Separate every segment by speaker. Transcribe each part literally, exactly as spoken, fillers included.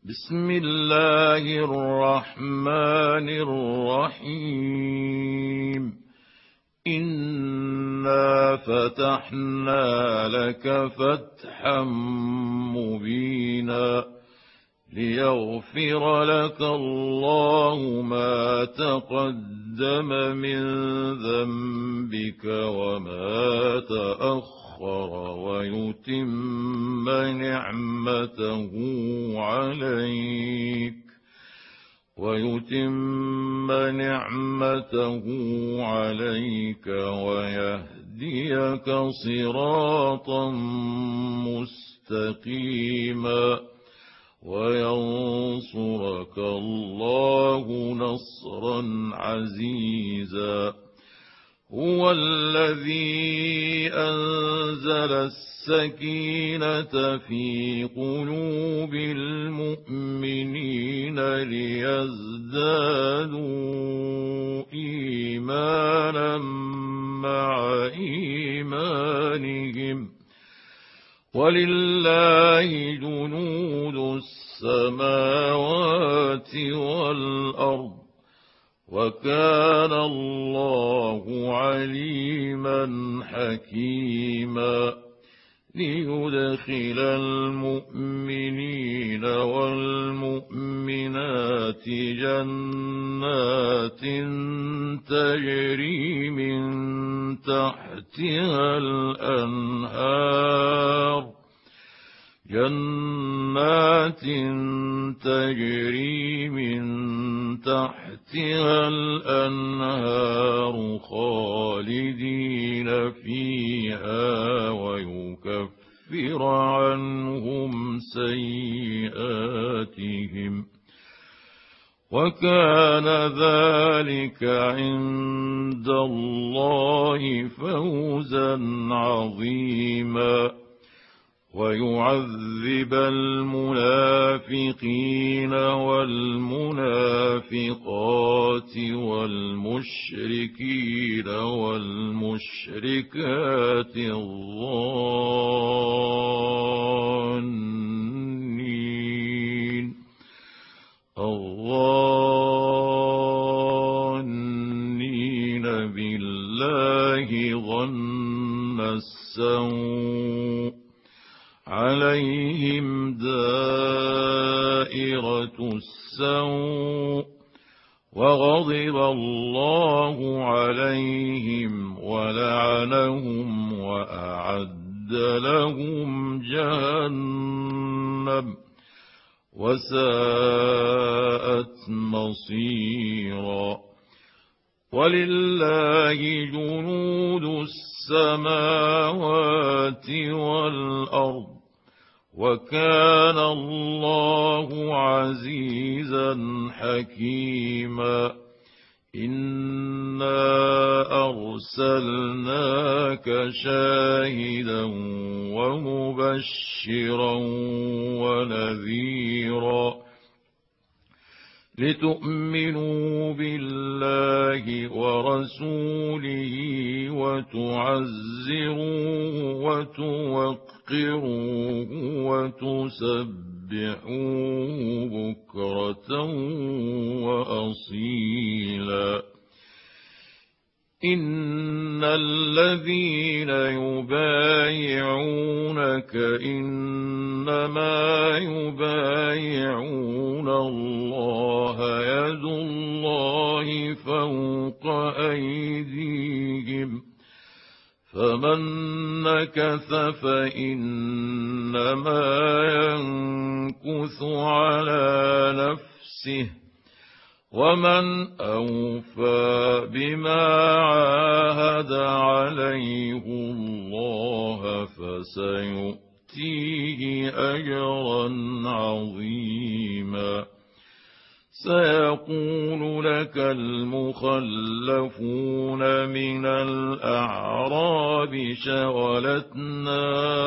Speaker 1: بسم الله الرحمن الرحيم. إنا فتحنا لك فتحا مبينا ليغفر لك الله ما تقدم من ذنبك وما تأخر ويتم نعمته عليك ويتم نعمته عليك ويهديك صراطا مستقيما وينصرك الله نصرا عزيزا. هو الذي أنزل السكينة في قلوب المؤمنين ليزدادوا إيمانا مع إيمانهم ولله جنود السماوات والأرض وكان الله عليما حكيما. ليدخل المؤمنين والمؤمنات جنات تجري من تحتها الأنهار جنات تجري من تحتها الأنهار خالدين فيها ويكفر عنهم سيئاتهم وكان ذلك عند الله فوزا عظيما. ويعذب المنافقين والمنافقات والمشركين والمشركات الظانين الظانين بالله ظن السوء عليهم دائرة السوء وغضب الله عليهم ولعنهم وأعد لهم جهنم وساءت مصيرا. ولله جنود السماوات والأرض وكان الله عزيزا حكيما. إنا أرسلناك شاهدا ومبشرا ونذيرا لتؤمنوا بالله ورسوله وتعزروه وتوقروه وتسبحوه بكرة وأصيلا. إن الذين يبايعونك إنما يبايعون الله يد الله فوق أيديهم فمن نكث فإنما ينكث على نفسه ومن أوفى بما عاهد عليه الله فسيؤتيه أجرا عظيما. سيقول لك المخلفون من الأعراب شغلتنا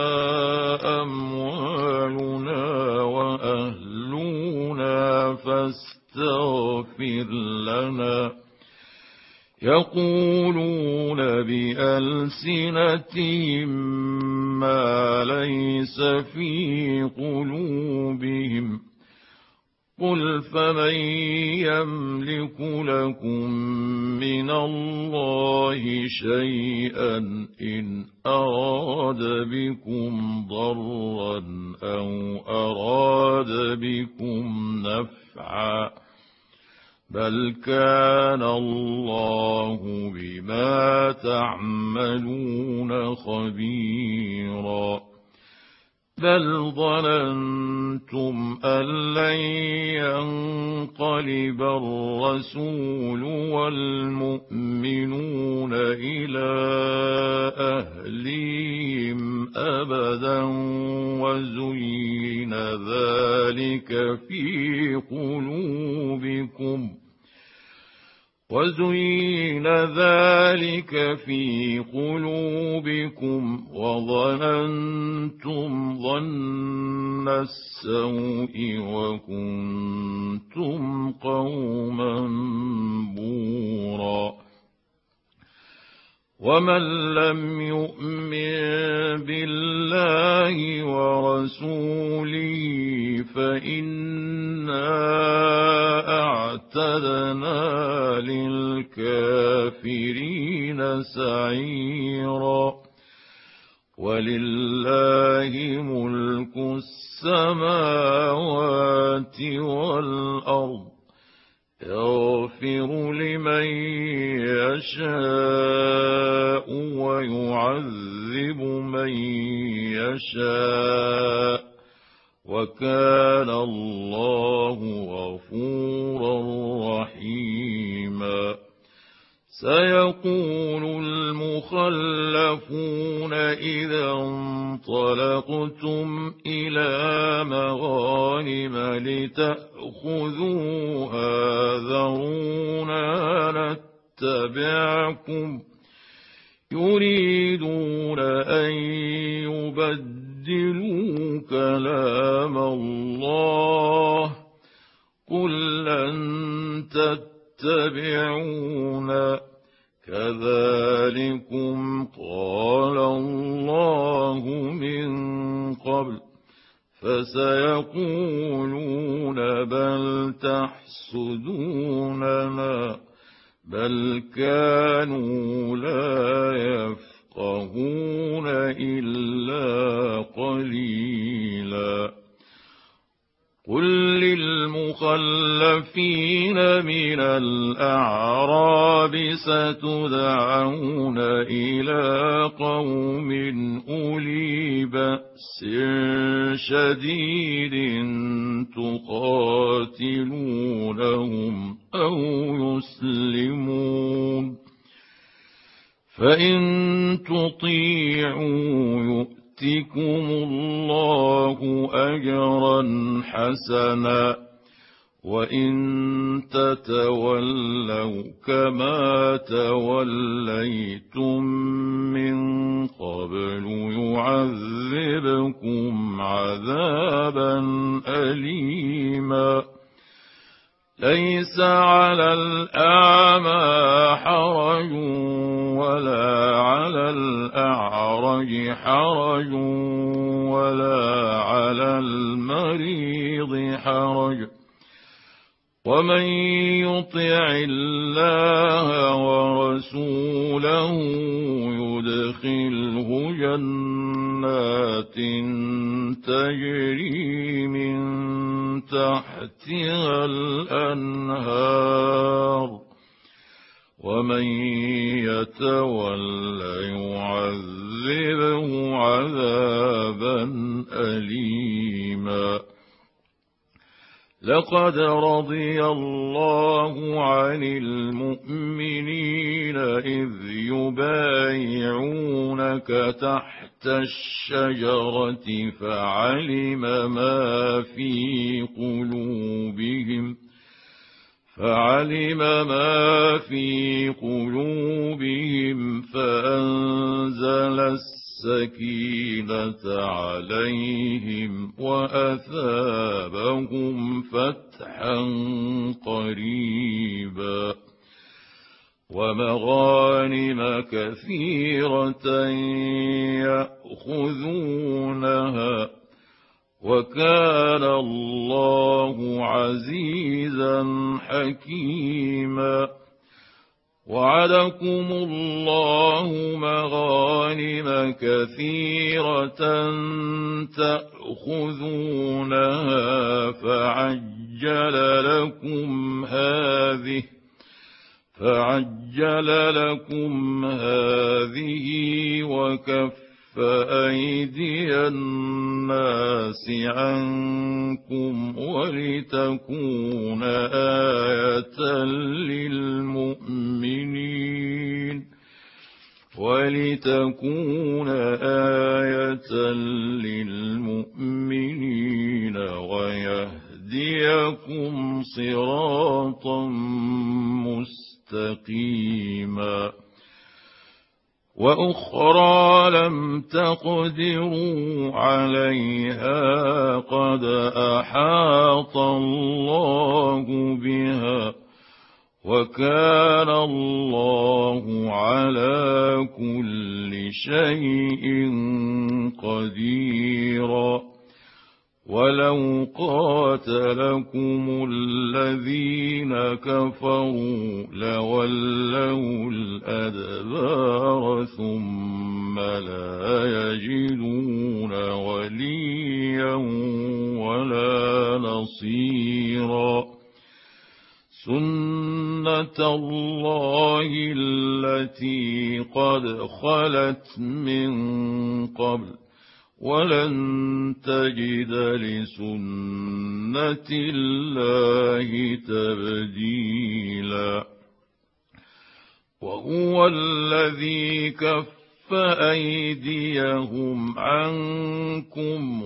Speaker 1: أموالنا وأهلنا فاستغفر لنا يقولون بألسنتهم ما ليس في قلوبهم قل فمن يملك لكم من الله شيئا إن أراد بكم ضرا أو أراد بكم نفعا بل كان الله بما تعملون خبيرا بل ظننتم أن لن ينقلب الرسول والمؤمنون إلى أهليهم أبدا وزين ذلك في قلوبكم وزين ذلك في قلوبكم وظننتم ظن السوء وكنتم قوما بورا ومن لم يؤمن بالله ورسوله فإنا أعتدنا للكافرين سعيرا ولله ملك السماوات والأرض يغفر لمن يشاء ويعذب من يشاء وكان الله غفورا رحيما سيقول المخلفون إذا انطلقتم إلى مغانم لتأخذوها ذرونا نتبعكم يريدون أن يبدلوا كلام الله قل لن تتبعونا كذلكم قال الله من قبل فسيقولون بل تحسدوننا بل كانوا لا يفقهون إلا قليلا قل للمخلفين من الأعراب ستدعون إلى قوم أولي بأس شديد تقاتلونهم أو يسلمون فإن تطيعوا يؤتكم الله أجرا حسنا وإن تتولوا كما توليتم من قبل يعذبكم عذابا أليما ليس على الأعمى حرج ولا على الأعرج حرج ولا على المريض حرج ومن يطع الله ورسوله يدخله جنات تجري من تحتها الأنهار ومن يتول يعذبه عذابا أليما لقد رضي الله عن المؤمنين إذ يبايعونك تحت الشجرة فعلم ما في قلوبهم فعلم ما في قلوبهم فأنزل السكينة عليهم وأثابهم فتحا قريبا ومغانم كثيرة يأخذونها وكان الله الله عزيزا حكيما وعدكم الله مغانم كثيرة تأخذونها فعجل لكم هذه فعجل لكم هذه وكف أيدي الناس عنكم ولتكون آية للمؤمنين ولتكون آية للمؤمنين ويهديكم صراطا مستقيما وأخرى لم تقدروا عليها قد أحاط الله بها وكان الله على كل شيء قديرا ولو قاتلكم الذين كفروا لولوا الأدبار ثم لا يجدون وليا ولا نصيرا سنة الله التي قد خلت من قبل ولن تجد لسنة الله تبديلا وهو الذي كف أيديهم عنكم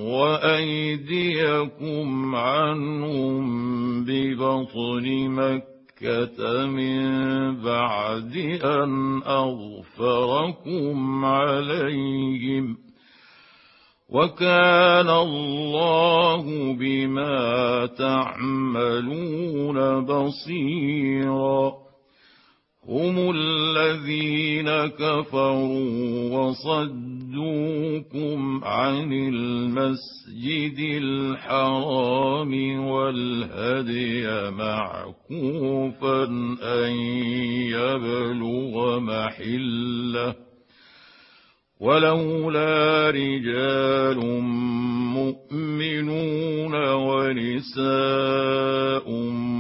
Speaker 1: وأيديكم عنهم ببطن مكة من بعد أن أظفركم عليهم وكان الله بما تعملون بصيرا هم الذين كفروا وصدوكم عن المسجد الحرام والهدي معكوفا أن يبلغ محله ولولا رجال مؤمنون ونساء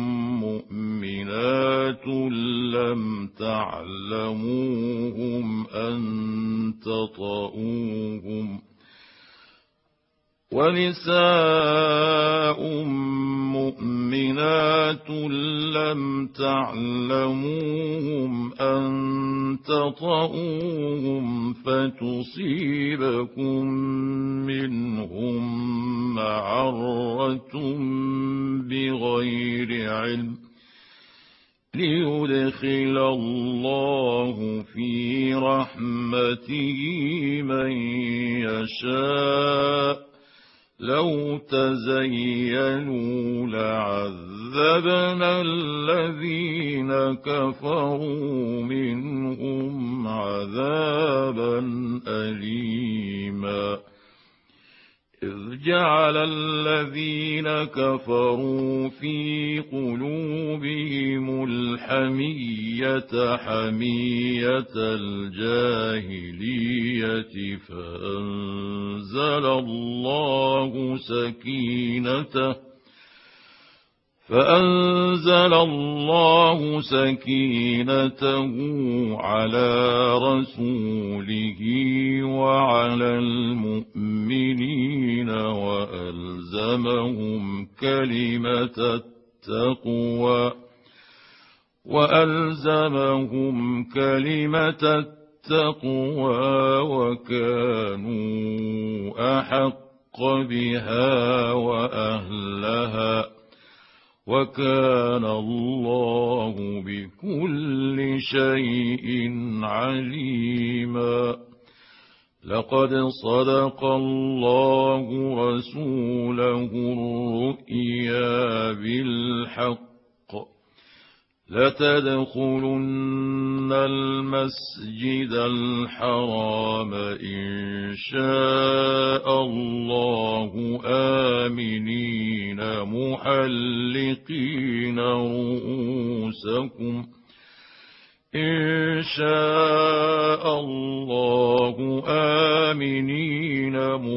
Speaker 1: مؤمنات لم تعلموهم أن تطؤوهم ونساء مؤمنات لم تعلموهم أن تطؤوهم فتصيبكم منهم معرة بغير علم ليدخل الله في رحمته من يشاء لو تزينوا لعذبنا الذين كفروا منهم عذابا أليما إذ جعل الذين كفروا في قلوبهم الحمية حمية الجاهلية فأنزل الله سكينته فأنزل الله سكينته على رسوله وعلى المؤمنين وألزمهم كلمة التقوى وألزمهم كلمة التقوى وكانوا أحق بها وأهلها وكان الله بكل شيء عليما لقد صدق الله رسوله الرؤيا بالحق لتدخلن المسجد الحرام إن شاء الله آمنين محلقين رؤوسكم إن شاء الله آمنين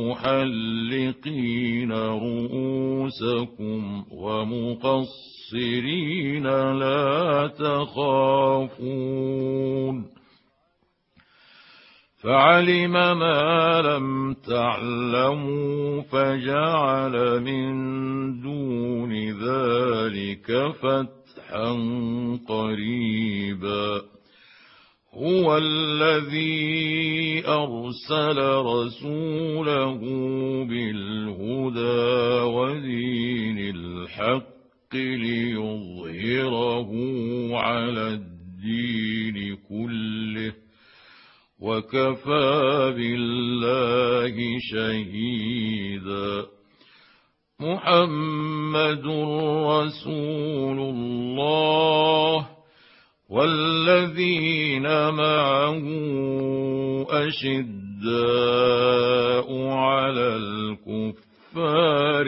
Speaker 1: محلقين رؤوسكم ومقصرين لا تخافون فعلم ما لم تعلموا فجعل من دون ذلك فتحا قريبا هو الذي أرسل رسوله بالهدى ودين الحق ليظهره على الدين كله وكفى بالله شهيدا محمد رسول الله والذين معه أشداء على الكفار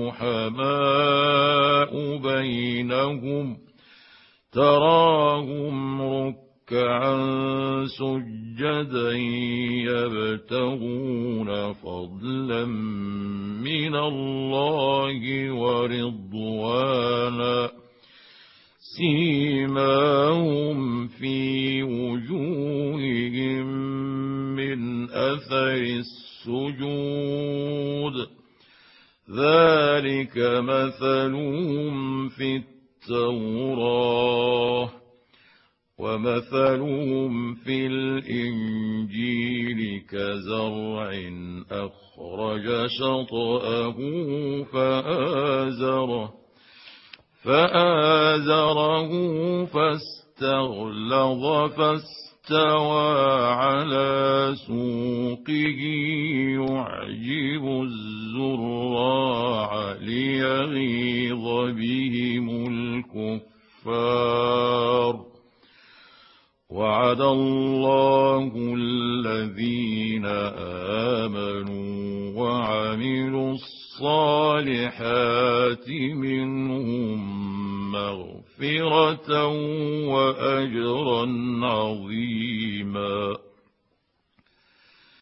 Speaker 1: رحماء بينهم تراهم ركعا سجدا يبتغون فضلا من الله ورضوانا سيماهم في وجوههم من أثر السجود ذلك مثلهم في التوراة ومثلهم في الإنجيل كزرع أخرج شطأه فآزره فآزره فاستغلظ فاستوى على سوقه يعجب الزراع ليغيظ بهم الكفار وعد الله الذين آمنوا وعملوا الصالحات منهم مغفرة وأجرا عظيما.